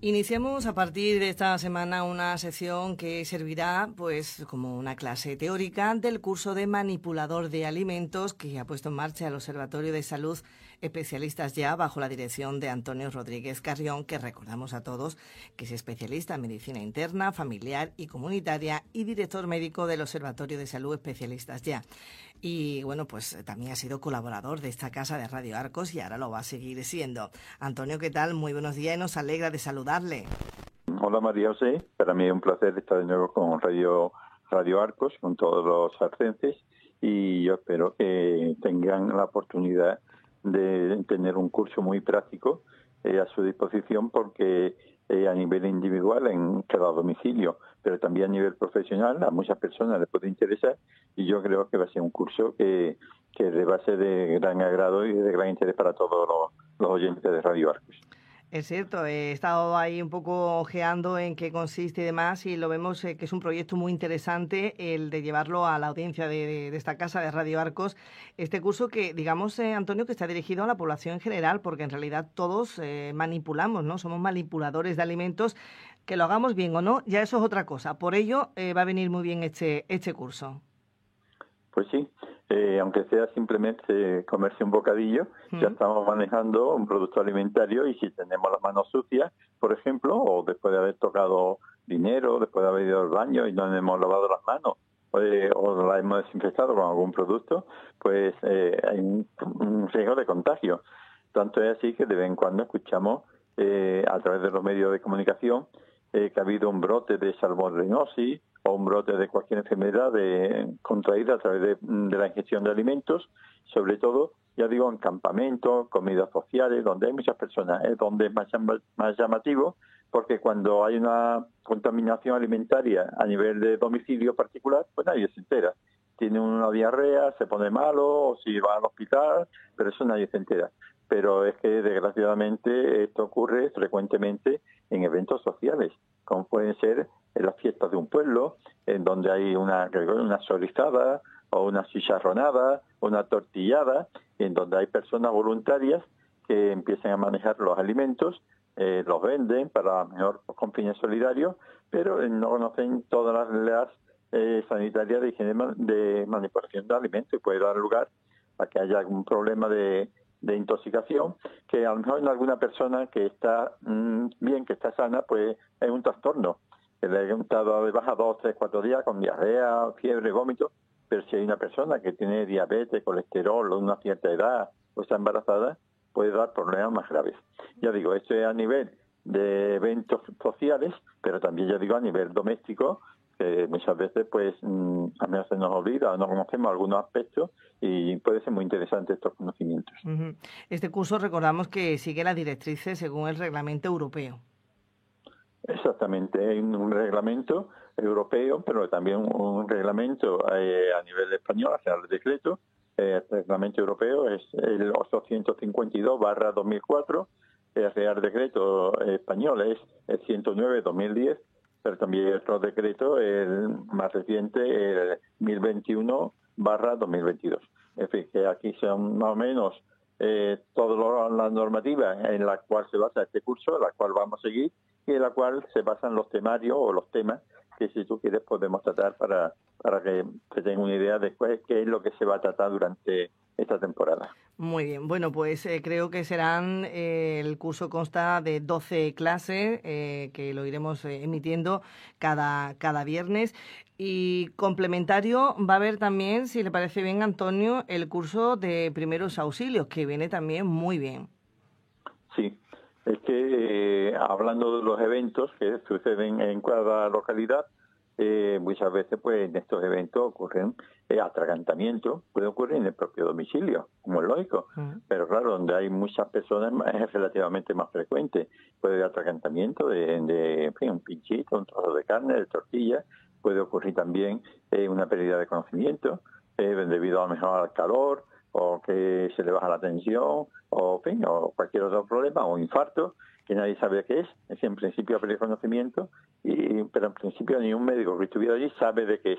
Iniciamos a partir de esta semana una sección que servirá pues como una clase teórica del curso de manipulador de alimentos que ha puesto en marcha el Observatorio de Salud Especialistas Ya bajo la dirección de Antonio Rodríguez Carrión, que recordamos a todos que es especialista en medicina interna, familiar y comunitaria y director médico del Observatorio de Salud Especialistas Ya. Y bueno, pues también ha sido colaborador de esta casa de Radio Arcos y ahora lo va a seguir siendo. Antonio, ¿qué tal? Muy buenos días y nos alegra de saludarle. Hola María José, para mí es un placer estar de nuevo con Radio Arcos, con todos los arcenses, y yo espero que tengan la oportunidad de tener un curso muy práctico a su disposición, porque a nivel individual en cada domicilio, pero también a nivel profesional a muchas personas les puede interesar, y yo creo que va a ser un curso que va a ser de gran agrado y de gran interés para todos los oyentes de Radio Arcos. Es cierto, he estado ahí un poco ojeando en qué consiste y demás, y lo vemos que es un proyecto muy interesante el de llevarlo a la audiencia de esta casa de Radio Arcos. Este curso que, digamos, Antonio, que está dirigido a la población en general, porque en realidad todos manipulamos, ¿no? Somos manipuladores de alimentos, que lo hagamos bien o no, ya eso es otra cosa. Por ello va a venir muy bien este curso. Pues sí, aunque sea simplemente comerse un bocadillo, ya estamos manejando un producto alimentario, y si tenemos las manos sucias, por ejemplo, o después de haber tocado dinero, después de haber ido al baño y no nos hemos lavado las manos, o la hemos desinfectado con algún producto, pues hay un riesgo de contagio. Tanto es así que de vez en cuando escuchamos a través de los medios de comunicación que ha habido un brote de salmonellosis o un brote de cualquier enfermedad contraída a través de la ingestión de alimentos, sobre todo, ya digo, en campamentos, comidas sociales, donde hay muchas personas, es donde es más llamativo, porque cuando hay una contaminación alimentaria a nivel de domicilio particular, pues nadie se entera. Tiene una diarrea, se pone malo, o si va al hospital, pero eso nadie se entera. Pero es que, desgraciadamente, esto ocurre frecuentemente en eventos sociales, como pueden ser en las fiestas de un pueblo, en donde hay una sorizada, o una chicharronada, una tortillada, en donde hay personas voluntarias que empiezan a manejar los alimentos, los venden para mejor con fines solidarios, pero no conocen todas las sanitarias de higiene de manipulación de alimentos, y puede dar lugar a que haya algún problema de intoxicación, que a lo mejor en alguna persona que está bien, que está sana, pues es un trastorno. Le ha estado de baja 2, 3, 4 días con diarrea, fiebre, vómito, pero si hay una persona que tiene diabetes, colesterol, o una cierta edad, o está embarazada, puede dar problemas más graves. Ya digo, esto es a nivel de eventos sociales, pero también, ya digo, a nivel doméstico, que muchas veces pues a menos se nos olvida o no conocemos algunos aspectos, y puede ser muy interesante estos conocimientos. Este curso, recordamos que sigue las directrices según el reglamento europeo. Exactamente, hay un reglamento europeo, pero también un reglamento a nivel español, o sea, el decreto. El reglamento europeo es el 852/2004, el Real Decreto español es el 109/2010, pero también hay otro decreto, el más reciente, el 1021/2022. En fin, que aquí son más o menos toda la normativa en la cual se basa este curso, la cual vamos a seguir, y en la cual se basan los temarios o los temas que, si tú quieres, podemos tratar para que se tengan una idea de qué es lo que se va a tratar durante esta temporada. Muy bien, bueno, pues creo que serán, el curso consta de 12 clases que lo iremos emitiendo cada viernes, y complementario va a haber también, si le parece bien, Antonio, el curso de primeros auxilios, que viene también muy bien. Sí, es que hablando de los eventos que suceden en cada localidad, muchas veces pues en estos eventos ocurren atragantamientos, puede ocurrir en el propio domicilio, como es lógico, pero claro, donde hay muchas personas es relativamente más frecuente. Puede haber atragantamiento en fin, un pinchito, un trozo de carne, de tortilla. Puede ocurrir también una pérdida de conocimiento debido a lo mejor al calor, o que se le baja la tensión, o cualquier otro problema, o infarto, que nadie sabe qué es. Es en principio, el conocimiento, pero en principio ni un médico que estuviera allí sabe de qué es.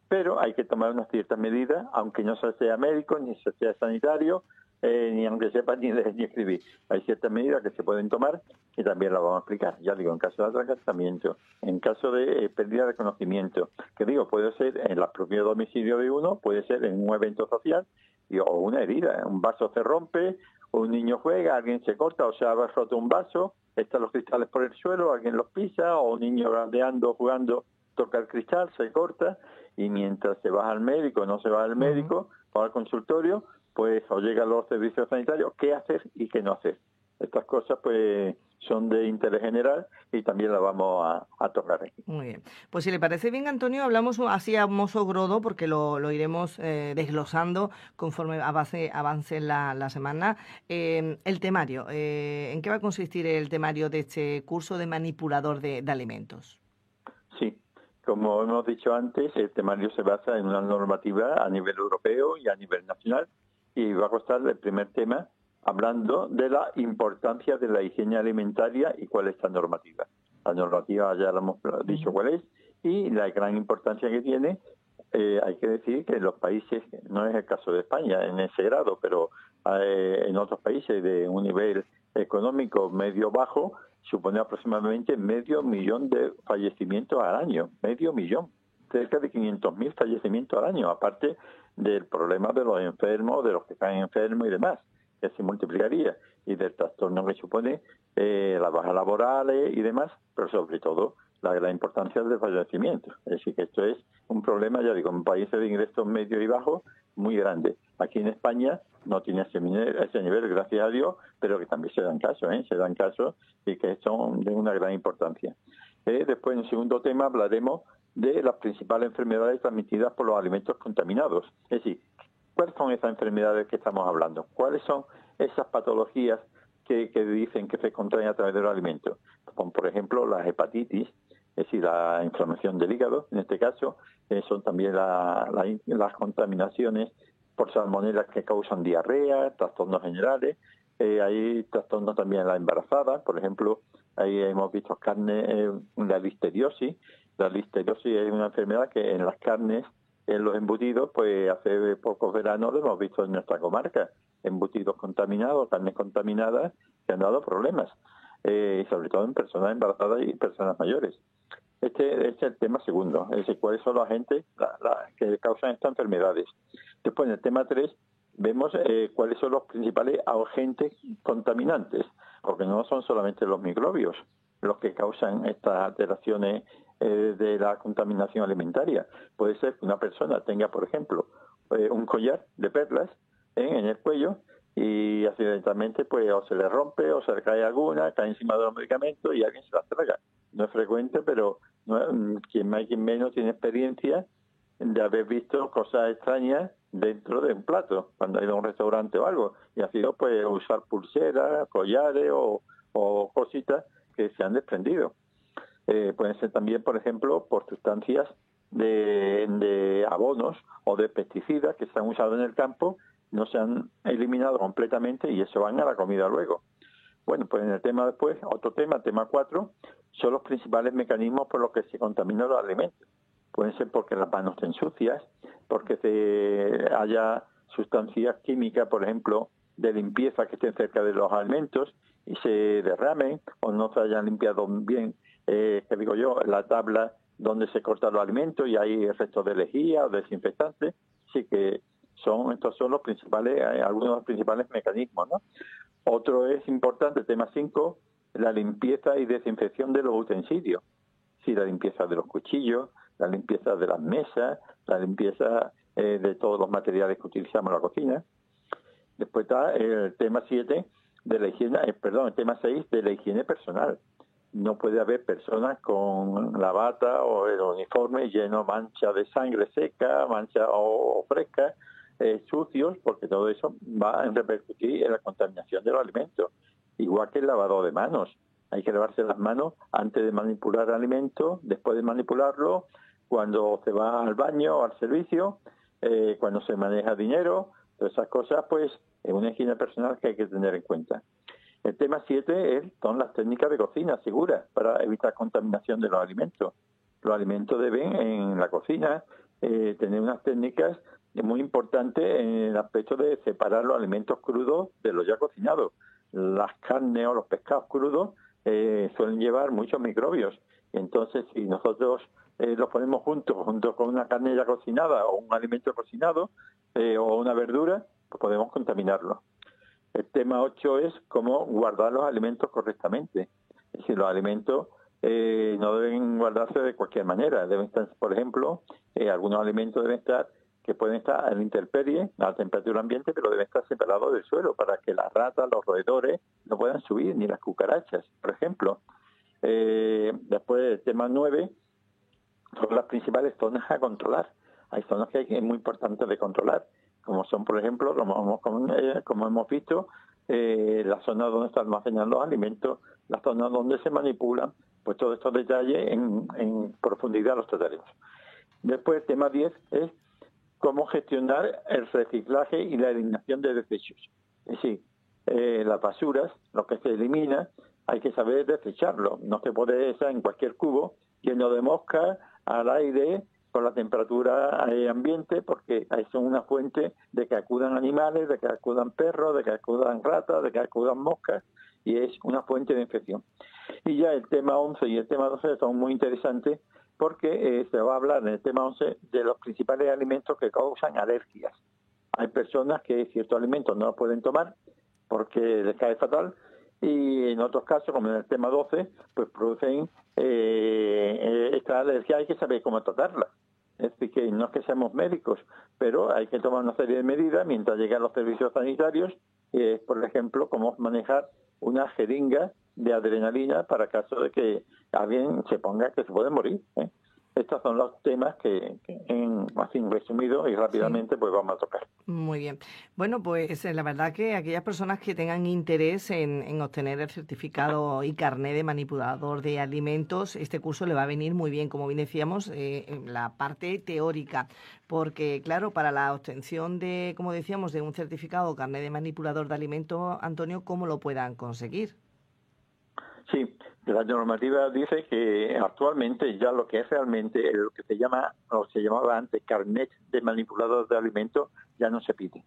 pero hay que tomar unas ciertas medidas, aunque no se sea médico, ni se sea sanitario, ni aunque sepa ni leer ni escribir. Hay ciertas medidas que se pueden tomar y también las vamos a explicar. Ya digo, en caso de atragantamiento, en caso de pérdida de conocimiento, que digo, puede ser en el propio domicilio de uno, puede ser en un evento social o una herida. Un vaso se rompe, un niño juega, alguien se corta o se ha roto un vaso, están los cristales por el suelo, alguien los pisa, o un niño grandeando, jugando, toca el cristal, se corta, y mientras se va al médico, no se va al médico, o al consultorio, pues o llegan los servicios sanitarios, qué hacer y qué no hacer. Estas cosas pues son de interés general y también las vamos a tocar aquí. Muy bien. Pues si le parece bien, Antonio, hablamos así a mozo grodo, porque lo iremos desglosando conforme avance la semana. El temario, ¿en qué va a consistir el temario de este curso de manipulador de alimentos? Sí, como hemos dicho antes, el temario se basa en una normativa a nivel europeo y a nivel nacional, y va a costar el primer tema hablando de la importancia de la higiene alimentaria y cuál es esta normativa. La normativa ya lo hemos dicho cuál es, y la gran importancia que tiene. Hay que decir que en los países, no es el caso de España en ese grado, pero en otros países de un nivel económico medio-bajo, supone aproximadamente 500.000 de fallecimientos al año, 500.000, cerca de 500.000 fallecimientos al año, aparte del problema de los enfermos, de los que están enfermos y demás, que se multiplicaría, y del trastorno que supone las bajas laborales y demás, pero sobre todo la importancia del fallecimiento. Es decir, que esto es un problema, ya digo, en países de ingresos medios y bajos muy grande. Aquí en España no tiene ese nivel, gracias a Dios, pero que también se dan casos y que son de una gran importancia. Después, en el segundo tema, hablaremos de las principales enfermedades transmitidas por los alimentos contaminados. Es decir, ¿cuáles son esas enfermedades que estamos hablando? ¿Cuáles son esas patologías que dicen que se contraen a través de los alimentos? Como, por ejemplo, las hepatitis, es decir, la inflamación del hígado, en este caso, son también las contaminaciones por salmonelas que causan diarrea, trastornos generales. Hay trastornos también en la embarazada, por ejemplo, ahí hemos visto la listeriosis. La listeriosis es una enfermedad que en las carnes, en los embutidos, pues hace pocos veranos lo hemos visto en nuestra comarca, embutidos contaminados, carnes contaminadas, que han dado problemas, sobre todo en personas embarazadas y personas mayores. Este es el tema segundo, es decir, cuáles son los agentes que causan estas enfermedades. Después, en el tema 3, vemos cuáles son los principales agentes contaminantes, porque no son solamente los microbios los que causan estas alteraciones de la contaminación alimentaria. Puede ser que una persona tenga, por ejemplo, un collar de perlas en el cuello y accidentalmente pues o se le rompe o se le cae alguna, cae encima de los medicamentos y alguien se las traga. No es frecuente, pero quien más y quien menos tiene experiencia de haber visto cosas extrañas dentro de un plato, cuando ha ido a un restaurante o algo, y ha sido pues usar pulseras, collares o cositas que se han desprendido. Pueden ser también, por ejemplo, por sustancias de abonos o de pesticidas que se han usado en el campo, no se han eliminado completamente y eso van a la comida luego. Bueno, pues en el tema después, otro tema 4, son los principales mecanismos por los que se contaminan los alimentos. Pueden ser porque las manos estén sucias, porque haya sustancias químicas, por ejemplo, de limpieza que estén cerca de los alimentos y se derramen o no se hayan limpiado bien, la tabla donde se cortan los alimentos y hay restos de lejía o desinfectantes. Así que estos son los principales, algunos de los principales mecanismos, ¿no? Otro es importante, tema 5, la limpieza y desinfección de los utensilios. Sí, la limpieza de los cuchillos, la limpieza de las mesas, la limpieza de todos los materiales que utilizamos en la cocina. Después está el tema 7 de la higiene, el tema 6 de la higiene personal. No puede haber personas con la bata o el uniforme lleno de mancha de sangre seca, mancha o fresca, sucios, porque todo eso va a repercutir en la contaminación de los alimentos. Igual que el lavado de manos. Hay que lavarse las manos antes de manipular el alimento, después de manipularlo, cuando se va al baño o al servicio, cuando se maneja dinero. Todas esas cosas, pues, es una higiene personal que hay que tener en cuenta. El tema 7 son las técnicas de cocina seguras para evitar contaminación de los alimentos. Los alimentos deben, en la cocina, tener unas técnicas muy importantes en el aspecto de separar los alimentos crudos de los ya cocinados. Las carnes o los pescados crudos suelen llevar muchos microbios. Entonces, si nosotros los ponemos junto con una carne ya cocinada o un alimento cocinado o una verdura, pues podemos contaminarlo. El tema 8 es cómo guardar los alimentos correctamente. Es decir, los alimentos no deben guardarse de cualquier manera. Deben estar, por ejemplo, algunos alimentos pueden estar a la intemperie, a la temperatura ambiente, pero deben estar separados del suelo para que las ratas, los roedores no puedan subir, ni las cucarachas, por ejemplo. Después, el tema 9 son las principales zonas a controlar. Hay zonas que es muy importante de controlar, como son, por ejemplo, como hemos visto, las zonas donde se almacenan los alimentos, las zonas donde se manipulan, pues todos estos detalles en profundidad los trataremos. Después, el tema 10 es cómo gestionar el reciclaje y la eliminación de desechos. Es decir, las basuras, lo que se elimina, hay que saber desecharlo. No se puede echar en cualquier cubo lleno de moscas, al aire, con la temperatura ambiente, porque son una fuente de que acudan animales, de que acudan perros, de que acudan ratas, de que acudan moscas, y es una fuente de infección. Y ya el tema 11 y el tema 12 son muy interesantes, porque se va a hablar en el tema 11 de los principales alimentos que causan alergias. Hay personas que ciertos alimentos no los pueden tomar porque les cae fatal, y en otros casos, como en el tema 12, pues producen esta alergia. Hay que saber cómo tratarla. Es decir, que no es que seamos médicos, pero hay que tomar una serie de medidas mientras llegan los servicios sanitarios, por ejemplo, cómo manejar una jeringa de adrenalina para caso de que alguien se ponga que se puede morir. Estos son los temas que así resumido y rápidamente pues vamos a tocar. Muy bien. Bueno, pues la verdad que aquellas personas que tengan interés en obtener el certificado y carné de manipulador de alimentos, este curso le va a venir muy bien, como bien decíamos, en la parte teórica, porque claro, para la obtención de, como decíamos, de un certificado o carné de manipulador de alimentos, Antonio, ¿cómo lo puedan conseguir? Sí, la normativa dice que actualmente ya lo que es realmente lo que se llama o se llamaba antes carnet de manipulador de alimentos ya no se pide.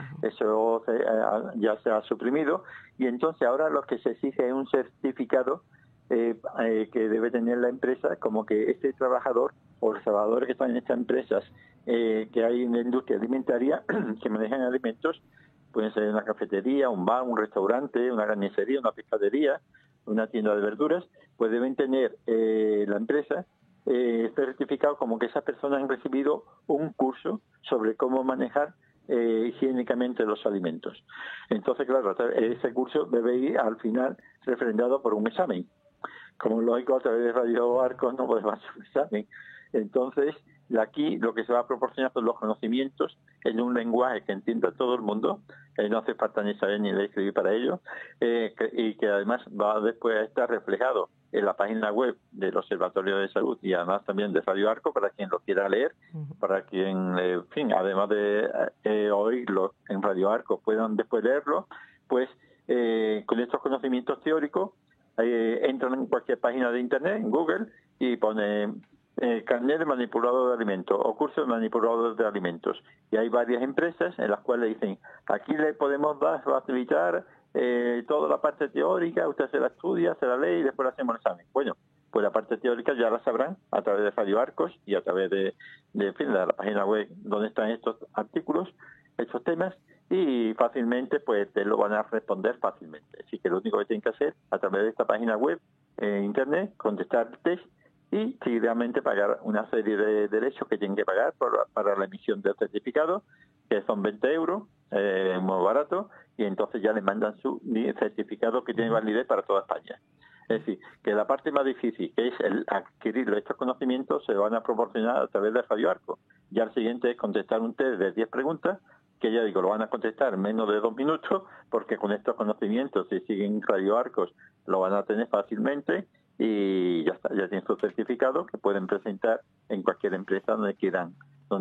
Eso ya se ha suprimido, y entonces ahora lo que se exige es un certificado que debe tener la empresa, como que este trabajador o los trabajadores que están en estas empresas que hay en la industria alimentaria que manejan alimentos, pueden ser una cafetería, un bar, un restaurante, una carnicería, una pescadería, una tienda de verduras, pues deben tener la empresa certificado como que esas personas han recibido un curso sobre cómo manejar higiénicamente los alimentos. Entonces, claro, ese curso debe ir al final refrendado por un examen. Como lógico, a través de Radio Arcos no podemos hacer un examen. Entonces, aquí lo que se va a proporcionar son los conocimientos en un lenguaje que entienda todo el mundo, no hace falta ni saber ni leer escribir para ello, y que además va después a estar reflejado en la página web del Observatorio de Salud y además también de Radio Arco para quien lo quiera leer, para quien, en fin, además de oírlo en Radio Arco puedan después leerlo, pues con estos conocimientos teóricos entran en cualquier página de internet, en Google, y pone carnet de manipulador de alimentos o curso de manipulador de alimentos, y hay varias empresas en las cuales dicen aquí le podemos facilitar toda la parte teórica, usted se la estudia, se la lee y después le hacemos el examen. Bueno, pues la parte teórica ya la sabrán a través de Radio Arcos y a través de la página web donde están estos artículos, estos temas, y fácilmente pues te lo van a responder fácilmente. Así que lo único que tienen que hacer a través de esta página web internet, contestar el test y seguidamente pagar una serie de derechos que tienen que pagar para la emisión del certificado, que son 20 euros, muy barato, y entonces ya les mandan su certificado que tiene validez para toda España. Es decir, que la parte más difícil, que es el adquirir estos conocimientos, se van a proporcionar a través de Radio Arco. Ya el siguiente es contestar un test de 10 preguntas, que ya digo, lo van a contestar en menos de 2 minutos, porque con estos conocimientos, si siguen Radio Arcos, lo van a tener fácilmente, y ya está, ya tienen su certificado que pueden presentar en cualquier empresa donde quieran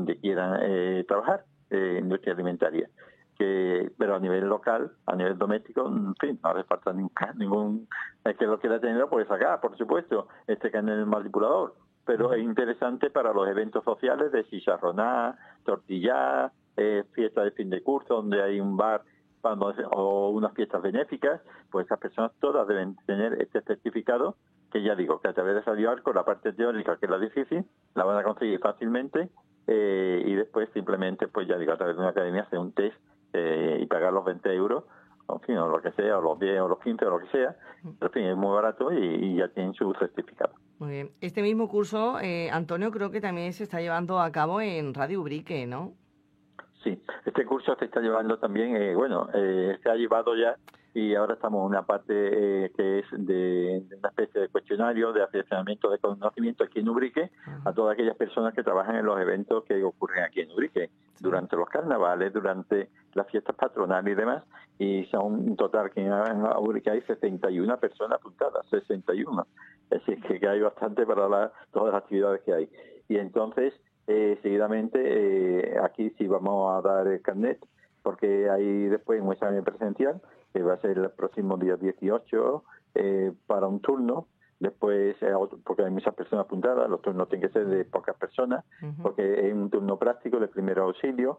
trabajar en industria alimentaria. Pero a nivel local, a nivel doméstico, en fin, no hace falta ningún el que lo quiera tener lo puede sacar, por supuesto, este carnet de manipulador, pero es interesante para los eventos sociales de chicharroná, tortillá, fiesta de fin de curso, donde hay un bar o unas fiestas benéficas, pues esas personas todas deben tener este certificado, que ya digo, que a través de Radio Arcos, la parte teórica, que es la difícil, la van a conseguir fácilmente, y después simplemente, pues ya digo, a través de una academia hacer un test y pagar los 20 euros, en fin, o lo que sea, o los 10 o los 15 o lo que sea, pero en fin, es muy barato y ya tienen su certificado. Muy bien. Este mismo curso, Antonio, creo que también se está llevando a cabo en Radio Ubrique, ¿no? Sí, este curso se está llevando también, se ha llevado ya y ahora estamos en una parte que es de una especie de cuestionario de afianzamiento de conocimiento aquí en Ubrique a todas aquellas personas que trabajan en los eventos que ocurren aquí en Ubrique, durante los carnavales, durante las fiestas patronales y demás, y son un total que en Ubrique hay 61 personas apuntadas, 61, es decir, que hay bastante para todas las actividades que hay. Y entonces, seguidamente, aquí sí vamos a dar el carnet, porque hay después un examen presencial, que va a ser el próximo día 18 para un turno. Después, porque hay muchas personas apuntadas, los turnos tienen que ser de pocas personas, porque es un turno práctico de primer auxilio.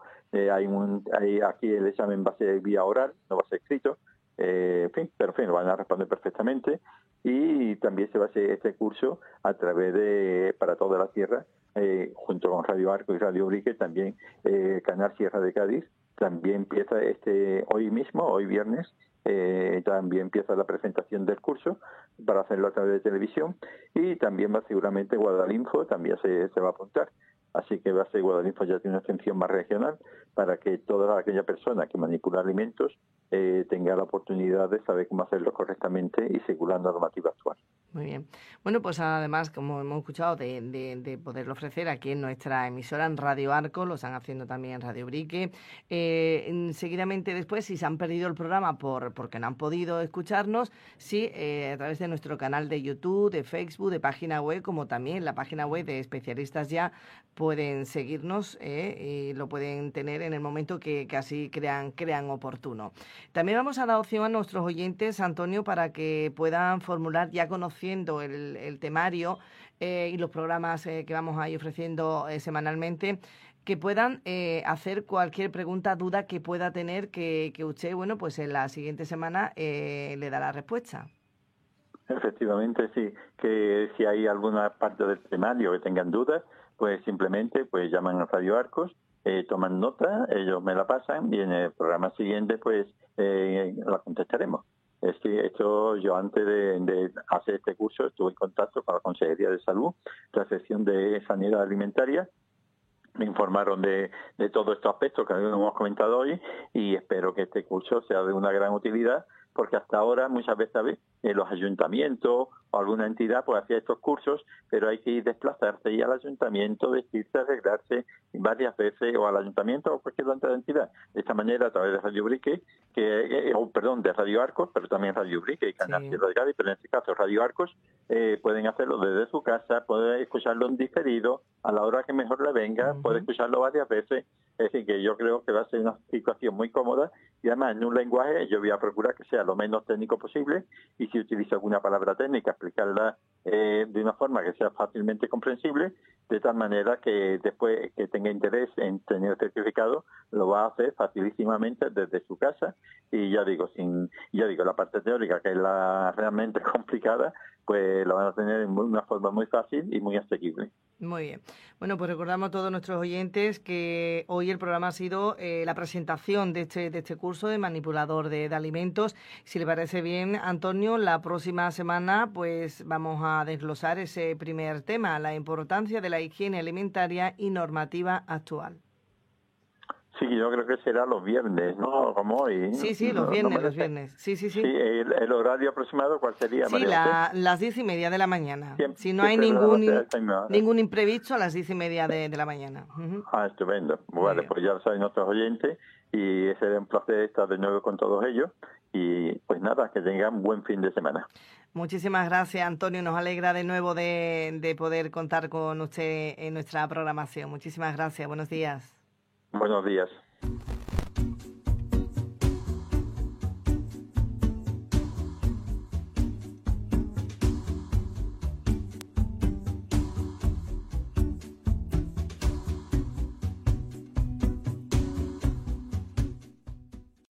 Aquí el examen va a ser vía oral, no va a ser escrito. Pero en fin, lo van a responder perfectamente. Y también se va a hacer este curso a través de, para toda la tierra, junto con Radio Arco y Radio Ubrique, también Canal Sierra de Cádiz. También empieza hoy mismo, hoy viernes, también empieza la presentación del curso para hacerlo a través de televisión, y también va seguramente Guadalinfo, también se va a apuntar. Así que va a ser Guadalinfo, ya tiene una extensión más regional para que toda aquella persona que manipula alimentos tenga la oportunidad de saber cómo hacerlo correctamente y según la normativa actual. Muy bien. Bueno, pues además, como hemos escuchado, de poderlo ofrecer aquí en nuestra emisora, en Radio Arco, lo están haciendo también en Radio Ubrique. Seguidamente después, si se han perdido el programa porque no han podido escucharnos, sí, a través de nuestro canal de YouTube, de Facebook, de página web, como también la página web de Especialistas Ya, pueden seguirnos y lo pueden tener en el momento que así crean oportuno. También vamos a dar opción a nuestros oyentes, Antonio, para que puedan formular, ya conociendo el temario y los programas que vamos a ir ofreciendo semanalmente, que puedan hacer cualquier pregunta, duda que pueda tener, que usted, bueno, pues en la siguiente semana le dará respuesta. Efectivamente, sí, que si hay alguna parte del temario que tengan dudas, pues simplemente pues llaman a Radio Arcos, toman nota, ellos me la pasan y en el programa siguiente pues la contestaremos. Es que yo antes de hacer este curso estuve en contacto con la Consejería de Salud, la sección de Sanidad Alimentaria. Me informaron de todos estos aspectos que hemos comentado hoy y espero que este curso sea de una gran utilidad, porque hasta ahora muchas veces los ayuntamientos o alguna entidad pues hacía estos cursos, pero hay que ir desplazarse y al ayuntamiento, vestirse, arreglarse varias veces, o al ayuntamiento o cualquier otra entidad. De esta manera, a través de Radio Ubrique, de Radio Arcos, pero también Radio Ubrique y Canal Sierra de Cádiz, pero en este caso Radio Arcos, pueden hacerlo desde su casa, pueden escucharlo en diferido, a la hora que mejor le venga, puede escucharlo varias veces. Es decir, que yo creo que va a ser una situación muy cómoda y además en un lenguaje yo voy a procurar que sea lo menos técnico posible, y si utilizo alguna palabra técnica, explicarla de una forma que sea fácilmente comprensible, de tal manera que después que tenga interés en tener el certificado lo va a hacer facilísimamente desde su casa. Y ya digo, la parte teórica, que es la realmente complicada, pues la van a tener en una forma muy fácil y muy asequible. Muy bien. Bueno, pues recordamos a todos nuestros oyentes que hoy el programa ha sido la presentación de este curso de manipulador de alimentos. Si le parece bien, Antonio, la próxima semana pues vamos a desglosar ese primer tema, la importancia de la higiene alimentaria y normativa actual. Sí, yo creo que será los viernes, ¿no? Como hoy. Sí, los viernes. Sí. Sí, el horario aproximado, ¿cuál sería? Sí, las 10:30 de la mañana. Si no hay ningún imprevisto, a las 10:30 de la mañana. Estupendo. Vale, pues ya lo saben nuestros oyentes y será un placer estar de nuevo con todos ellos. Y pues nada, que tengan un buen fin de semana. Muchísimas gracias, Antonio. Nos alegra de nuevo de poder contar con usted en nuestra programación. Muchísimas gracias. Buenos días. Buenos días.